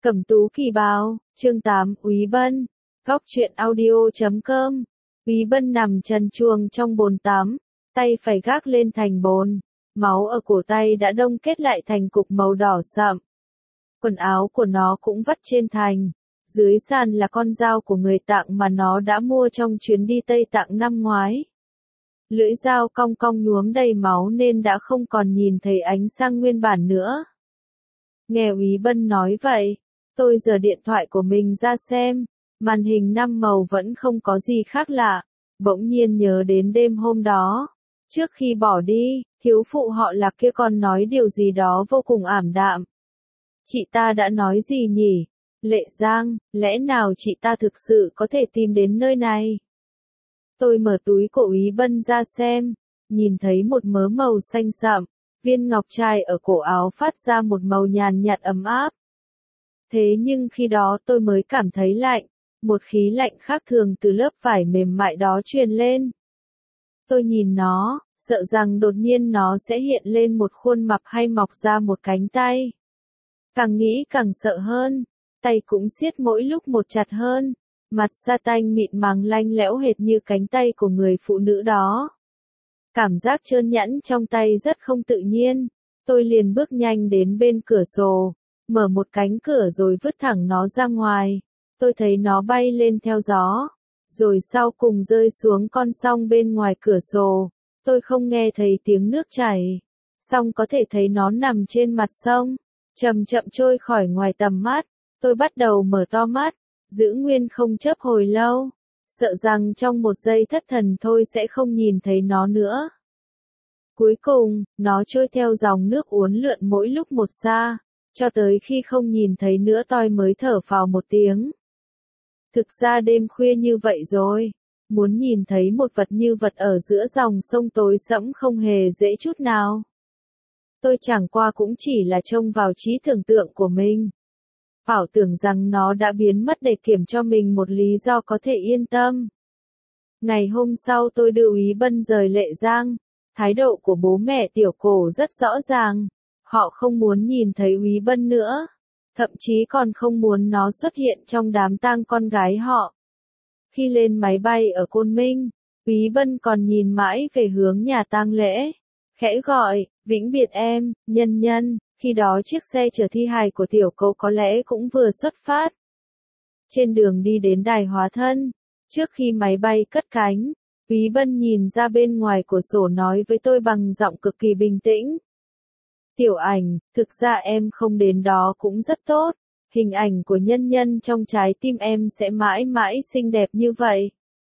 Cẩm tú kỳ bào, chương 8, Úy Bân, góc truyện audio.com. Úy Bân nằm trần truồng trong bồn tắm, tay phải gác lên thành bồn, máu ở cổ tay đã đông kết lại thành cục màu đỏ sậm. Quần áo của nó cũng vắt trên thành, dưới sàn là con dao của người Tạng mà nó đã mua trong chuyến đi Tây Tạng năm ngoái. Lưỡi dao cong cong nhuốm đầy máu nên đã không còn nhìn thấy ánh sang nguyên bản nữa. Nghe Úy Bân nói vậy, tôi giở điện thoại của mình ra xem, màn hình 5 màu vẫn không có gì khác lạ, bỗng nhiên nhớ đến đêm hôm đó. Trước khi bỏ đi, thiếu phụ họ Lạc kia còn nói điều gì đó vô cùng ảm đạm. Chị ta đã nói gì nhỉ? Lệ Giang, lẽ nào chị ta thực sự có thể tìm đến nơi này? Tôi mở túi của Úy Bân ra xem, nhìn thấy một mớ màu xanh sậm, viên ngọc trai ở cổ áo phát ra một màu nhàn nhạt ấm áp. Thế nhưng khi đó tôi mới cảm thấy lạnh, một khí lạnh khác thường từ lớp vải mềm mại đó truyền lên. Tôi nhìn nó, sợ rằng đột nhiên nó sẽ hiện lên một khuôn mặt hay mọc ra một cánh tay. Càng nghĩ càng sợ hơn, tay cũng siết mỗi lúc một chặt hơn, mặt sa tanh mịn màng lanh lẽo hệt như cánh tay của người phụ nữ đó. Cảm giác trơn nhẵn trong tay rất không tự nhiên, tôi liền bước nhanh đến bên cửa sổ, mở một cánh cửa rồi vứt thẳng nó ra ngoài. Tôi thấy nó bay lên theo gió, rồi sau cùng rơi xuống con sông bên ngoài cửa sổ. Tôi không nghe thấy tiếng nước chảy, song có thể thấy nó nằm trên mặt sông, chậm chậm trôi khỏi ngoài tầm mắt. Tôi bắt đầu mở to mắt, giữ nguyên không chớp hồi lâu, sợ rằng trong một giây thất thần thôi sẽ không nhìn thấy nó nữa. Cuối cùng, nó trôi theo dòng nước uốn lượn mỗi lúc một xa, cho tới khi không nhìn thấy nữa tôi mới thở phào một tiếng. Thực ra đêm khuya như vậy rồi, muốn nhìn thấy một vật như vật ở giữa dòng sông tối sẫm không hề dễ chút nào. Tôi chẳng qua cũng chỉ là trông vào trí tưởng tượng của mình. Bảo tưởng rằng nó đã biến mất để kiểm cho mình một lý do có thể yên tâm. Ngày hôm sau tôi đưa Úy Bân rời Lệ Giang, thái độ của bố mẹ tiểu cổ rất rõ ràng, họ không muốn nhìn thấy Úy Bân nữa, thậm chí còn không muốn nó xuất hiện trong đám tang con gái họ. Khi lên máy bay ở Côn Minh, Úy Bân còn nhìn mãi về hướng nhà tang lễ, khẽ gọi, vĩnh biệt em, nhân nhân. Khi đó chiếc xe chở thi hài của tiểu cậu có lẽ cũng vừa xuất phát. Trên đường đi đến đài hóa thân, trước khi máy bay cất cánh, Úy Bân nhìn ra bên ngoài cửa sổ nói với tôi bằng giọng cực kỳ bình tĩnh. Tiểu Ảnh, thực ra em không đến đó cũng rất tốt, hình ảnh của nhân nhân trong trái tim em sẽ mãi mãi xinh đẹp như vậy.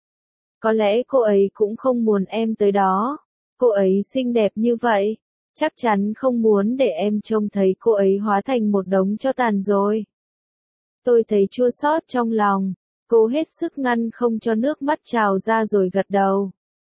Có lẽ cô ấy cũng không muốn em tới đó, cô ấy xinh đẹp như vậy. Chắc chắn không muốn để em trông thấy cô ấy hóa thành một đống tro tàn rồi. Tôi thấy chua xót trong lòng, cố hết sức ngăn không cho nước mắt trào ra rồi gật đầu.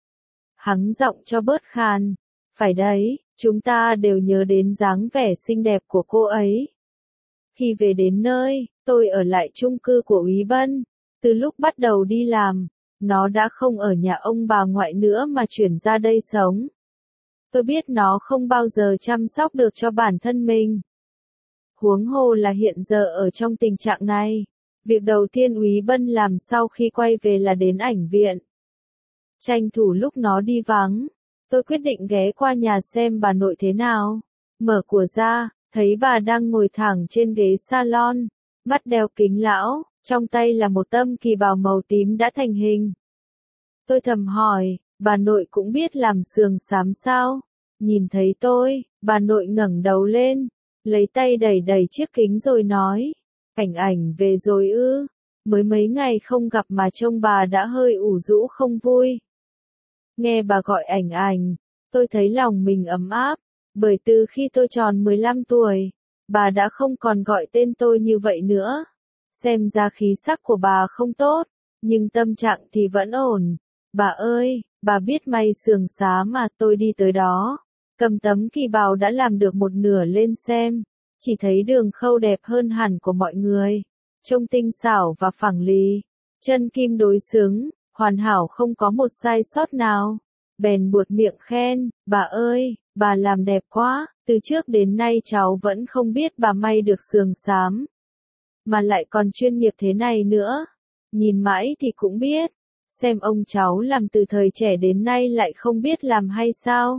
Hắng giọng cho bớt khàn, phải đấy, chúng ta đều nhớ đến dáng vẻ xinh đẹp của cô ấy. Khi về đến nơi, tôi ở lại chung cư của Úy Bân. Từ lúc bắt đầu đi làm, nó đã không ở nhà ông bà ngoại nữa mà chuyển ra đây sống. Tôi biết nó không bao giờ chăm sóc được cho bản thân mình. Huống hồ là hiện giờ ở trong tình trạng này. Việc đầu tiên Úy Bân làm sau khi quay về là đến ảnh viện. Tranh thủ lúc nó đi vắng, tôi quyết định ghé qua nhà xem bà nội thế nào. Mở cửa ra, thấy bà đang ngồi thẳng trên ghế salon, mắt đeo kính lão, trong tay là một tấm kỳ bào màu tím đã thành hình. Tôi thầm hỏi, bà nội cũng biết làm sườn xám sao? Nhìn thấy tôi, bà nội ngẩng đầu lên, lấy tay đẩy đẩy chiếc kính rồi nói, Ảnh về rồi ư? Mới mấy ngày không gặp mà trông bà đã hơi ủ rũ không vui. Nghe bà gọi Ảnh, tôi thấy lòng mình ấm áp, bởi từ khi tôi tròn 15 tuổi, bà đã không còn gọi tên tôi như vậy nữa. Xem ra khí sắc của bà không tốt, nhưng tâm trạng thì vẫn ổn. Bà ơi, bà biết may sườn xám mà tôi đi tới đó. Cầm tấm kỳ bào đã làm được một nửa lên xem, chỉ thấy đường khâu đẹp hơn hẳn của mọi người, trông tinh xảo và phẳng lì, chân kim đối xứng, hoàn hảo không có một sai sót nào. Bèn buột miệng khen, bà ơi, bà làm đẹp quá, từ trước đến nay cháu vẫn không biết bà may được sườn xám. mà lại còn chuyên nghiệp thế này nữa. Nhìn mãi thì cũng biết, xem ông cháu làm từ thời trẻ đến nay lại không biết làm hay sao.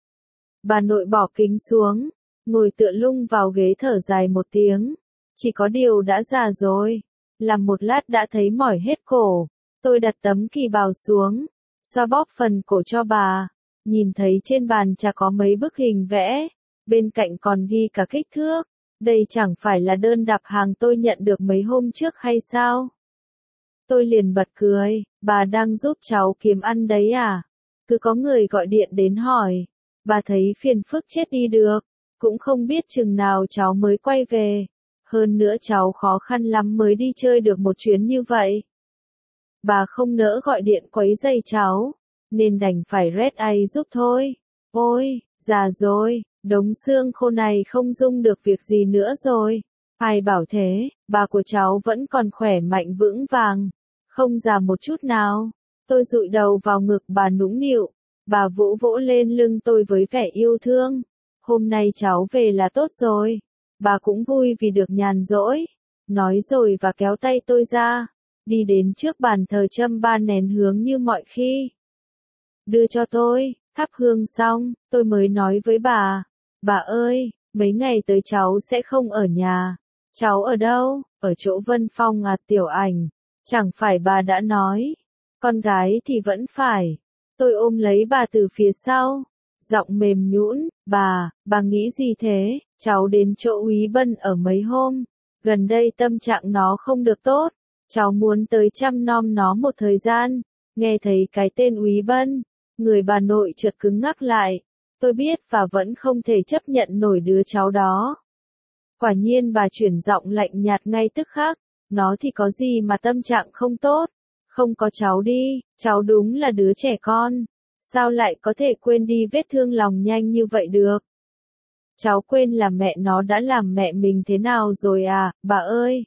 Bà nội bỏ kính xuống, ngồi tựa lưng vào ghế thở dài một tiếng. Chỉ có điều đã già rồi, làm một lát đã thấy mỏi hết cổ. Tôi đặt tấm kỳ bào xuống, xoa bóp phần cổ cho bà. Nhìn thấy trên bàn trà có mấy bức hình vẽ, bên cạnh còn ghi cả kích thước. Đây chẳng phải là đơn đặt hàng tôi nhận được mấy hôm trước hay sao? Tôi liền bật cười, bà đang giúp cháu kiếm ăn đấy à? Cứ có người gọi điện đến hỏi, bà thấy phiền phức chết đi được, cũng không biết chừng nào cháu mới quay về. Hơn nữa cháu khó khăn lắm mới đi chơi được một chuyến như vậy. Bà không nỡ gọi điện quấy rầy cháu, nên đành phải rét ai giúp thôi. Ôi, già rồi, đống xương khô này không dung được việc gì nữa rồi. Ai bảo thế, bà của cháu vẫn còn khỏe mạnh vững vàng, không già một chút nào. Tôi dụi đầu vào ngực bà nũng nịu, bà vỗ vỗ lên lưng tôi với vẻ yêu thương. Hôm nay cháu về là tốt rồi, bà cũng vui vì được nhàn rỗi. Nói rồi và kéo tay tôi ra, đi đến trước bàn thờ châm 3 nén hương như mọi khi. Đưa cho tôi, thắp hương xong, tôi mới nói với bà ơi, mấy ngày tới cháu sẽ không ở nhà. Cháu ở đâu? Ở chỗ Vân Phong à Tiểu Ảnh? Chẳng phải bà đã nói, con gái thì vẫn phải. Tôi ôm lấy bà từ phía sau, giọng mềm nhũn, bà nghĩ gì thế? Cháu đến chỗ Úy Bân ở mấy hôm, gần đây tâm trạng nó không được tốt, cháu muốn tới chăm nom nó một thời gian. Nghe thấy cái tên Úy Bân, người bà nội chợt cứng ngắc lại. Tôi biết và vẫn không thể chấp nhận nổi đứa cháu đó. Quả nhiên bà chuyển giọng lạnh nhạt ngay tức khắc, nó thì có gì mà tâm trạng không tốt, không có cháu đi, cháu đúng là đứa trẻ con, sao lại có thể quên đi vết thương lòng nhanh như vậy được. Cháu quên là mẹ nó đã làm mẹ mình thế nào rồi à, bà ơi.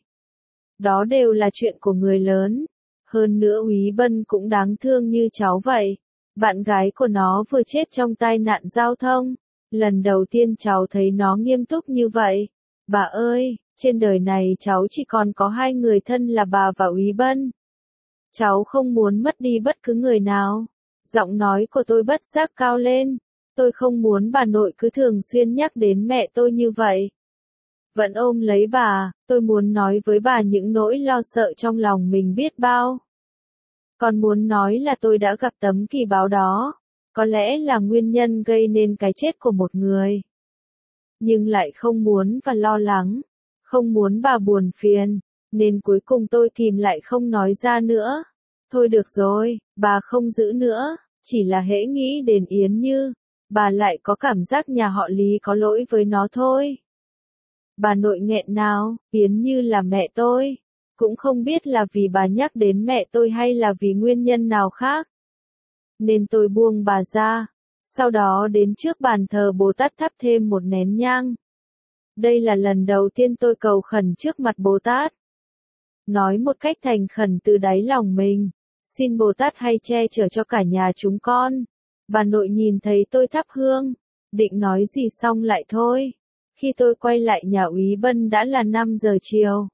Đó đều là chuyện của người lớn, hơn nữa Úy Bân cũng đáng thương như cháu vậy. Bạn gái của nó vừa chết trong tai nạn giao thông, lần đầu tiên cháu thấy nó nghiêm túc như vậy. Bà ơi, trên đời này cháu chỉ còn có 2 người thân là bà và Úy Bân. Cháu không muốn mất đi bất cứ người nào. Giọng nói của tôi bất giác cao lên. Tôi không muốn bà nội cứ thường xuyên nhắc đến mẹ tôi như vậy. Vẫn ôm lấy bà, tôi muốn nói với bà những nỗi lo sợ trong lòng mình biết bao. Còn muốn nói là tôi đã gặp tấm kỳ báo đó, có lẽ là nguyên nhân gây nên cái chết của một người. Nhưng lại không muốn và lo lắng, không muốn bà buồn phiền, nên cuối cùng tôi kìm lại không nói ra nữa. Thôi được rồi, bà không giữ nữa, chỉ là hễ nghĩ đến Yến Như, bà lại có cảm giác nhà họ Lý có lỗi với nó thôi. Bà nội nghẹn nào, Yến Như là mẹ tôi, cũng không biết là vì bà nhắc đến mẹ tôi hay là vì nguyên nhân nào khác. Nên tôi buông bà ra, sau đó đến trước bàn thờ Bồ Tát thắp thêm một nén nhang. Đây là lần đầu tiên tôi cầu khẩn trước mặt Bồ Tát. Nói một cách thành khẩn từ đáy lòng mình, xin Bồ Tát hay che chở cho cả nhà chúng con. Bà nội nhìn thấy tôi thắp hương, định nói gì xong lại thôi. Khi tôi quay lại nhà Úy Bân đã là 5 giờ chiều.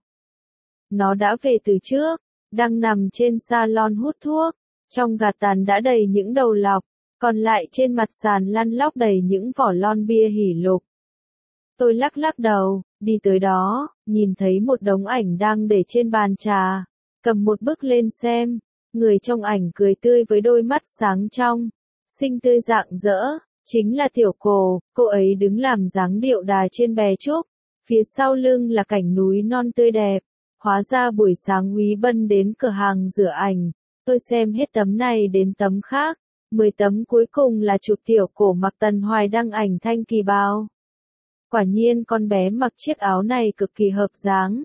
Nó đã về từ trước, đang nằm trên salon hút thuốc, trong gạt tàn đã đầy những đầu lọc, còn lại trên mặt sàn lăn lóc đầy những vỏ lon bia hỉ lục. Tôi lắc lắc đầu, đi tới đó, nhìn thấy một đống ảnh đang để trên bàn trà, cầm một bức lên xem, người trong ảnh cười tươi với đôi mắt sáng trong, xinh tươi rạng rỡ, chính là Tiểu cô ấy đứng làm dáng điệu đà trên bè trúc, phía sau lưng là cảnh núi non tươi đẹp. Hóa ra buổi sáng Úy Bân đến cửa hàng rửa ảnh, tôi xem hết tấm này đến tấm khác, 10 tấm cuối cùng là chụp Tiểu mặc Tần Hoài đăng ảnh thanh kỳ bào. Quả nhiên con bé mặc chiếc áo này cực kỳ hợp dáng.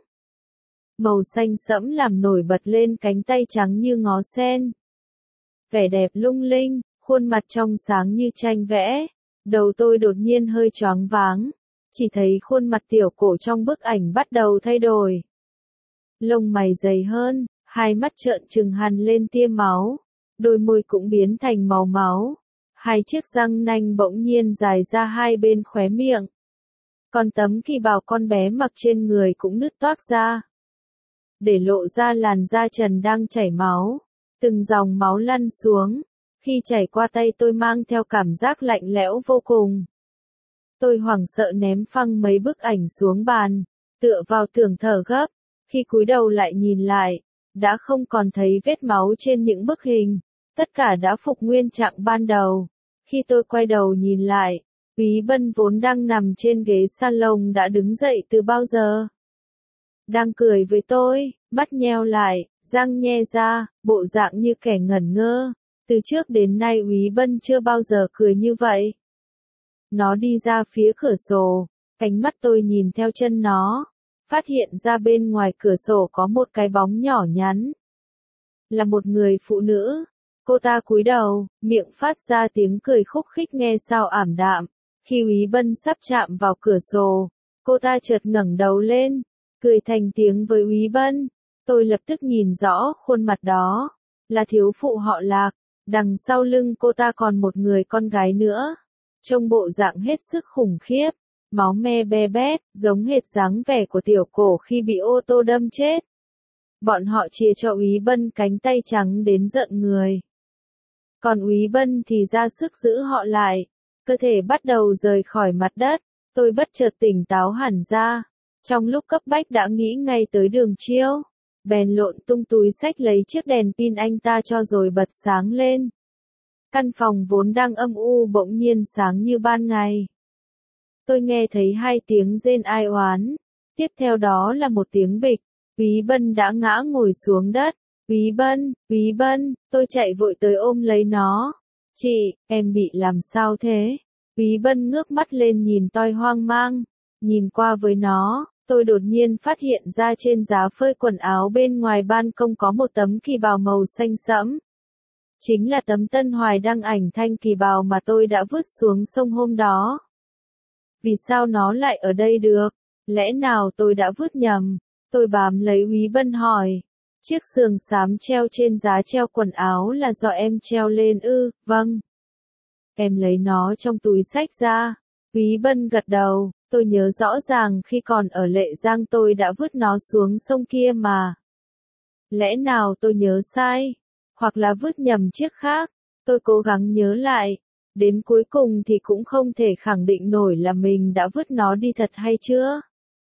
Màu xanh sẫm làm nổi bật lên cánh tay trắng như ngó sen. Vẻ đẹp lung linh, khuôn mặt trong sáng như tranh vẽ. Đầu tôi đột nhiên hơi choáng váng, chỉ thấy khuôn mặt Tiểu trong bức ảnh bắt đầu thay đổi. Lông mày dày hơn, hai mắt trợn trừng hằn lên tia máu, đôi môi cũng biến thành màu máu, hai chiếc răng nanh bỗng nhiên dài ra hai bên khóe miệng. Còn tấm kỳ bào con bé mặc trên người cũng nứt toác ra, để lộ ra làn da trần đang chảy máu. Từng dòng máu lăn xuống, khi chảy qua tay tôi mang theo cảm giác lạnh lẽo vô cùng. Tôi hoảng sợ ném phăng mấy bức ảnh xuống bàn, tựa vào tường thở gấp. Khi cúi đầu lại nhìn lại, đã không còn thấy vết máu trên những bức hình, tất cả đã phục nguyên trạng ban đầu. Khi tôi quay đầu nhìn lại, Úy Bân vốn đang nằm trên ghế salon đã đứng dậy từ bao giờ. Đang cười với tôi, mắt nheo lại, răng nhe ra, bộ dạng như kẻ ngẩn ngơ. Từ trước đến nay Úy Bân chưa bao giờ cười như vậy. Nó đi ra phía cửa sổ, ánh mắt tôi nhìn theo chân nó, phát hiện ra bên ngoài cửa sổ có một cái bóng nhỏ nhắn. Là một người phụ nữ. Cô ta cúi đầu, miệng phát ra tiếng cười khúc khích nghe sao ảm đạm. Khi Úy Bân sắp chạm vào cửa sổ, cô ta chợt ngẩng đầu lên, cười thành tiếng với Úy Bân. Tôi lập tức nhìn rõ khuôn mặt đó, là thiếu phụ họ Lạc, đằng sau lưng cô ta còn một người con gái nữa. Trông bộ dạng hết sức khủng khiếp, máu me be bét, giống hệt dáng vẻ của tiểu cổ khi bị ô tô đâm chết. Bọn họ chia cho Úy Bân cánh tay trắng đến giận người. Còn Úy Bân thì ra sức giữ họ lại, cơ thể bắt đầu rời khỏi mặt đất. Tôi bất chợt tỉnh táo hẳn ra, trong lúc cấp bách đã nghĩ ngay tới Đường Chiêu, bèn lộn tung túi xách lấy chiếc đèn pin anh ta cho rồi bật sáng lên. Căn phòng vốn đang âm u bỗng nhiên sáng như ban ngày. Tôi nghe thấy hai tiếng rên ai oán, tiếp theo đó là một tiếng bịch, Úy Bân đã ngã ngồi xuống đất. Úy Bân, tôi chạy vội tới ôm lấy nó. Chị, em bị làm sao thế? Úy Bân ngước mắt lên nhìn tôi hoang mang, nhìn qua với nó, tôi đột nhiên phát hiện ra trên giá phơi quần áo bên ngoài ban công có một tấm kỳ bào màu xanh sẫm. Chính là tấm Tân Hoài đăng ảnh thanh kỳ bào mà tôi đã vứt xuống sông hôm đó. Vì sao nó lại ở đây được? Lẽ nào tôi đã vứt nhầm? Tôi bám lấy Úy Bân hỏi. Chiếc sườn xám treo trên giá treo quần áo là do em treo lên ư? Vâng. Em lấy nó trong túi xách ra. Úy Bân gật đầu, tôi nhớ rõ ràng khi còn ở Lệ Giang tôi đã vứt nó xuống sông kia mà. Lẽ nào tôi nhớ sai? Hoặc là vứt nhầm chiếc khác? Tôi cố gắng nhớ lại. Đến cuối cùng thì cũng không thể khẳng định nổi là mình đã vứt nó đi thật hay chưa.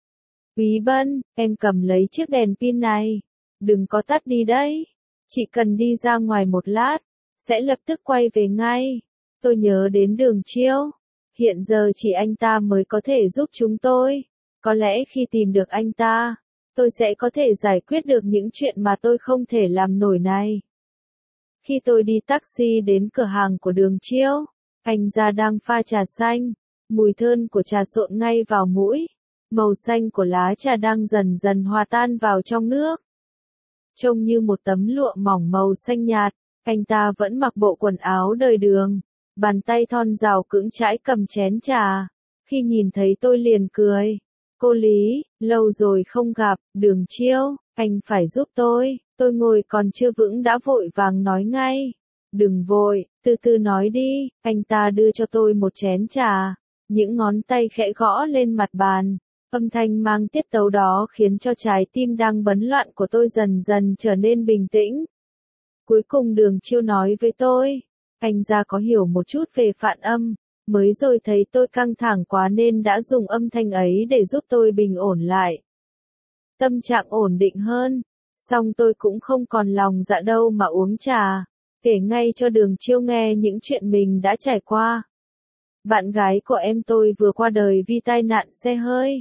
Úy Bân, em cầm lấy chiếc đèn pin này. Đừng có tắt đi đấy. Chỉ cần đi ra ngoài một lát, sẽ lập tức quay về ngay. Tôi nhớ đến Đường Chiêu. Hiện giờ chỉ anh ta mới có thể giúp chúng tôi. Có lẽ khi tìm được anh ta, tôi sẽ có thể giải quyết được những chuyện mà tôi không thể làm nổi này. Khi tôi đi taxi đến cửa hàng của Đường Chiêu, anh ra đang pha trà xanh. Mùi thơm của trà xộn ngay vào mũi. Màu xanh của lá trà đang dần dần hòa tan vào trong nước. Trông như một tấm lụa mỏng màu xanh nhạt, anh ta vẫn mặc bộ quần áo đời Đường. Bàn tay thon rào cưỡng chãi cầm chén trà. Khi nhìn thấy tôi liền cười. Cô Lý, lâu rồi không gặp, Đường Chiêu, anh phải giúp tôi. Tôi ngồi còn chưa vững đã vội vàng nói ngay. Đừng vội, từ từ nói đi. Anh ta đưa cho tôi một chén trà. Những ngón tay khẽ gõ lên mặt bàn. Âm thanh mang tiết tấu đó khiến cho trái tim đang bấn loạn của tôi dần dần trở nên bình tĩnh. Cuối cùng Đường Chiêu nói với tôi. Anh ra có hiểu một chút về phản âm, mới rồi thấy tôi căng thẳng quá nên đã dùng âm thanh ấy để giúp tôi bình ổn lại. Tâm trạng ổn định hơn, song tôi cũng không còn lòng dạ đâu mà uống trà, kể ngay cho Đường Chiêu nghe những chuyện mình đã trải qua. Bạn gái của em tôi vừa qua đời vì tai nạn xe hơi.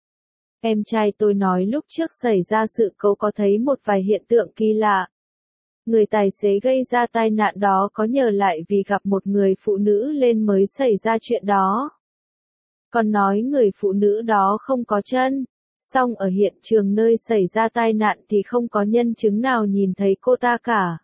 Em trai tôi nói lúc trước xảy ra sự cố có thấy một vài hiện tượng kỳ lạ. Người tài xế gây ra tai nạn đó có nhờ lại vì gặp một người phụ nữ lên mới xảy ra chuyện đó. Còn nói người phụ nữ đó không có chân, song ở hiện trường nơi xảy ra tai nạn thì không có nhân chứng nào nhìn thấy cô ta cả.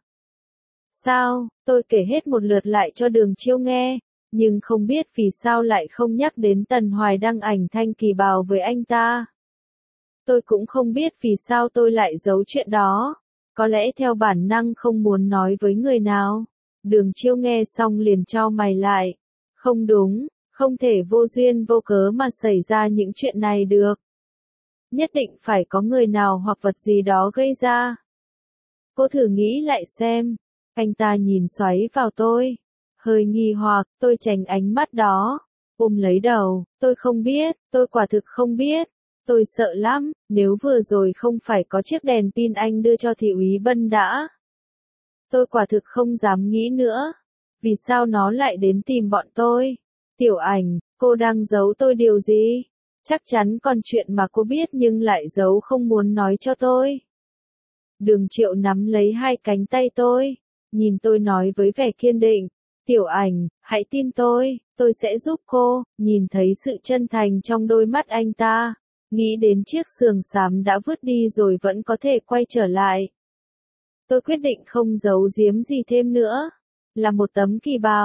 Sao, tôi kể hết một lượt lại cho Đường Chiêu nghe, nhưng không biết vì sao lại không nhắc đến Tần Hoài đăng ảnh thanh kỳ bào với anh ta. Tôi cũng không biết vì sao tôi lại giấu chuyện đó. Có lẽ theo bản năng không muốn nói với người nào. Đường Chiêu nghe xong liền chau mày lại. Không đúng, không thể vô duyên vô cớ mà xảy ra những chuyện này được. nhất định phải có người nào hoặc vật gì đó gây ra. Cô thử nghĩ lại xem. Anh ta nhìn xoáy vào tôi. Hơi nghi hoặc, tôi tránh ánh mắt đó. Ôm lấy đầu, tôi không biết, tôi quả thực không biết. Tôi sợ lắm, nếu vừa rồi không phải có chiếc đèn pin anh đưa cho thì Úy Bân đã. Tôi quả thực không dám nghĩ nữa. Vì sao nó lại đến tìm bọn tôi? Tiểu Ảnh, cô đang giấu tôi điều gì? Chắc chắn còn chuyện mà cô biết nhưng lại giấu không muốn nói cho tôi. Đường Triệu nắm lấy hai cánh tay tôi, nhìn tôi nói với vẻ kiên định. Tiểu Ảnh, hãy tin tôi sẽ giúp cô. Nhìn thấy sự chân thành trong đôi mắt anh ta, nghĩ đến chiếc sườn xám đã vứt đi rồi vẫn có thể quay trở lại. Tôi quyết định không giấu giếm gì thêm nữa. Là một tấm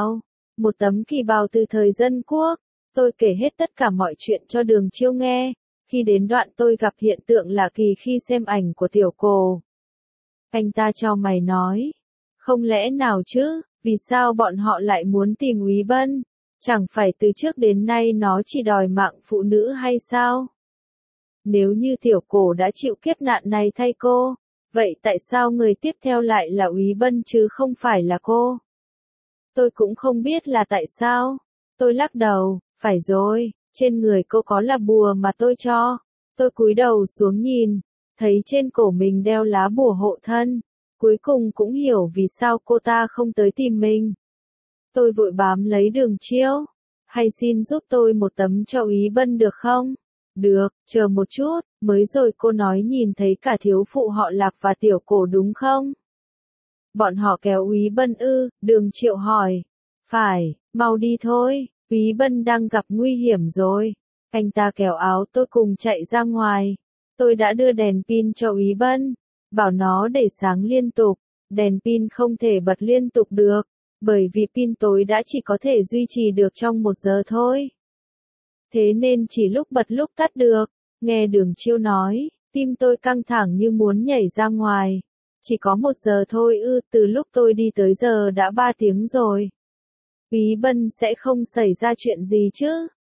kỳ bào từ thời Dân Quốc. Tôi kể hết tất cả mọi chuyện cho Đường Chiêu nghe. Khi đến đoạn tôi gặp hiện tượng lạ kỳ khi xem ảnh của Tiểu Cổ. Anh ta chau mày nói. Không lẽ nào chứ, vì sao bọn họ lại muốn tìm Úy Bân? Chẳng phải từ trước đến nay nó chỉ đòi mạng phụ nữ hay sao? Nếu như Tiểu Cổ đã chịu kiếp nạn này thay cô, vậy tại sao người tiếp theo lại là Úy Bân chứ không phải là cô? Tôi cũng không biết là tại sao. Tôi lắc đầu, phải rồi, trên người cô có là bùa mà tôi cho. Tôi cúi đầu xuống nhìn, thấy trên cổ mình đeo lá bùa hộ thân. Cuối cùng cũng hiểu vì sao cô ta không tới tìm mình. Tôi vội bám lấy Đường Chiêu. Hay xin giúp tôi một tấm cho Úy Bân được không? Được, chờ một chút, mới rồi cô nói nhìn thấy cả thiếu phụ họ Lạc và Tiểu Cổ đúng không? Bọn họ kéo Úy Bân ư? Đường Triệu hỏi. Phải, mau đi thôi, Úy Bân đang gặp nguy hiểm rồi. Anh ta kéo áo tôi cùng chạy ra ngoài. Tôi đã đưa đèn pin cho Úy Bân, bảo nó để sáng liên tục. Đèn pin không thể bật liên tục được, bởi vì pin tối đã chỉ có thể duy trì được trong 1 giờ thôi. Thế nên chỉ lúc bật lúc tắt được. Nghe Đường Chiêu nói, tim tôi căng thẳng như muốn nhảy ra ngoài. Chỉ có 1 giờ thôi ư? Từ lúc tôi đi tới giờ đã 3 tiếng rồi. Úy Bân sẽ không xảy ra chuyện gì chứ?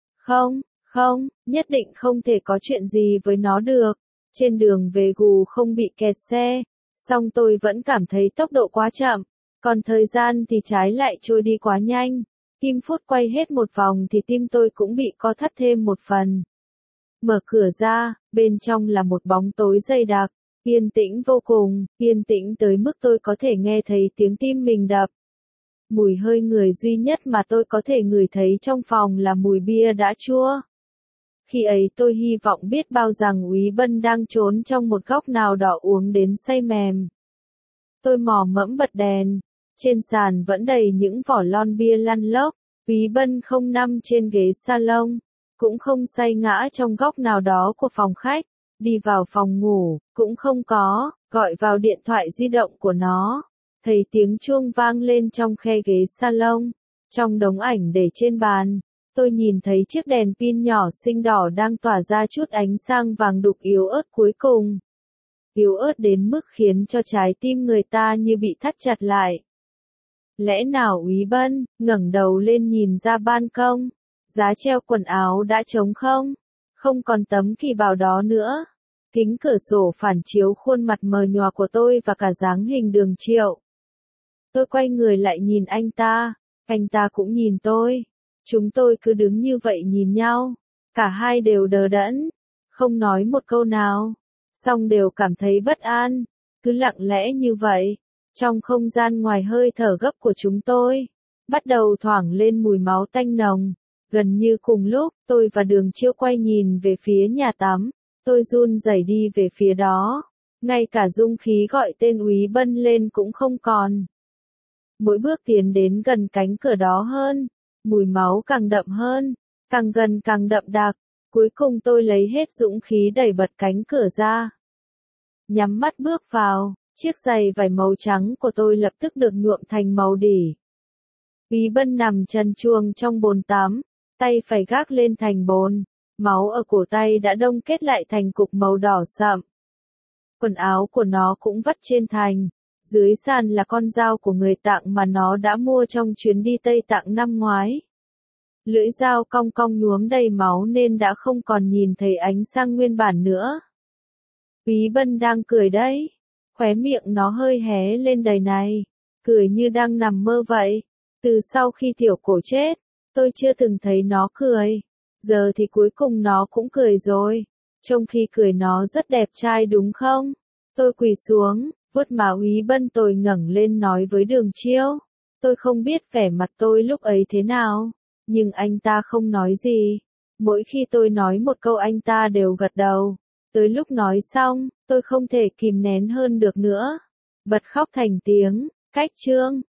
Không, nhất định không thể có chuyện gì với nó được. Trên đường về Gù không bị kẹt xe, song tôi vẫn cảm thấy tốc độ quá chậm, còn thời gian thì trái lại trôi đi quá nhanh. Kim phút quay hết một vòng thì tim tôi cũng bị co thắt thêm một phần. Mở cửa ra, bên trong là một bóng tối dày đặc, yên tĩnh vô cùng, yên tĩnh tới mức tôi có thể nghe thấy tiếng tim mình đập. Mùi hơi người duy nhất mà tôi có thể ngửi thấy trong phòng là mùi bia đã chua. Khi ấy tôi hy vọng biết bao rằng Úy Bân đang trốn trong một góc nào đó uống đến say mềm. Tôi mò mẫm bật đèn. Trên sàn vẫn đầy những vỏ lon bia lăn lóc. Úy Bân không nằm trên ghế salon, cũng không say ngã trong góc nào đó của phòng khách. Đi vào phòng ngủ, cũng không có, gọi vào điện thoại di động của nó. Thấy tiếng chuông vang lên trong khe ghế salon. Trong đống ảnh để trên bàn, tôi nhìn thấy chiếc đèn pin nhỏ xinh đỏ đang tỏa ra chút ánh sáng vàng đục yếu ớt cuối cùng. Yếu ớt đến mức khiến cho trái tim người ta như bị thắt chặt lại. Lẽ nào Úy Bân? Ngẩng đầu lên nhìn ra ban công. Giá treo quần áo đã trống không? Không còn tấm kỳ bào đó nữa. Kính cửa sổ phản chiếu khuôn mặt mờ nhòa của tôi và cả dáng hình Đường Triệu. Tôi quay người lại nhìn anh ta cũng nhìn tôi. Chúng tôi cứ đứng như vậy nhìn nhau. Cả hai đều đờ đẫn, không nói một câu nào. Song đều cảm thấy bất an. Cứ lặng lẽ như vậy. Trong không gian ngoài hơi thở gấp của chúng tôi, bắt đầu thoảng lên mùi máu tanh nồng. Gần như cùng lúc, tôi và Đường Chiêu quay nhìn về phía nhà tắm. Tôi run rẩy đi về phía đó. Ngay cả dũng khí gọi tên Úy Bân lên cũng không còn. Mỗi bước tiến đến gần cánh cửa đó hơn, mùi máu càng đậm hơn, càng gần càng đậm đặc. Cuối cùng tôi lấy hết dũng khí đẩy bật cánh cửa ra. Nhắm mắt bước vào, chiếc giày vải màu trắng của tôi lập tức được nhuộm thành màu đỉ. Úy Bân nằm trần truồng trong bồn tắm, tay phải gác lên thành bồn, máu ở cổ tay đã đông kết lại thành cục màu đỏ sậm. Quần áo của nó cũng vắt trên thành, dưới sàn là con dao của người Tạng mà nó đã mua trong chuyến đi Tây Tạng năm ngoái. Lưỡi dao cong cong nhuốm đầy máu nên đã không còn nhìn thấy ánh sáng nguyên bản nữa. Úy Bân đang cười đấy. Khóe miệng nó hơi hé lên đầy này. Cười như đang nằm mơ vậy. Từ sau khi tiểu cổ chết, tôi chưa từng thấy nó cười. Giờ thì cuối cùng nó cũng cười rồi. Trông khi cười nó rất đẹp trai đúng không? Tôi quỳ xuống, vuốt má Úy Bân tôi ngẩng lên nói với Đường Chiêu. Tôi không biết vẻ mặt tôi lúc ấy thế nào, nhưng anh ta không nói gì. Mỗi khi tôi nói một câu anh ta đều gật đầu. Tới lúc nói xong, tôi không thể kìm nén hơn được nữa. Bật khóc thành tiếng, cách chương.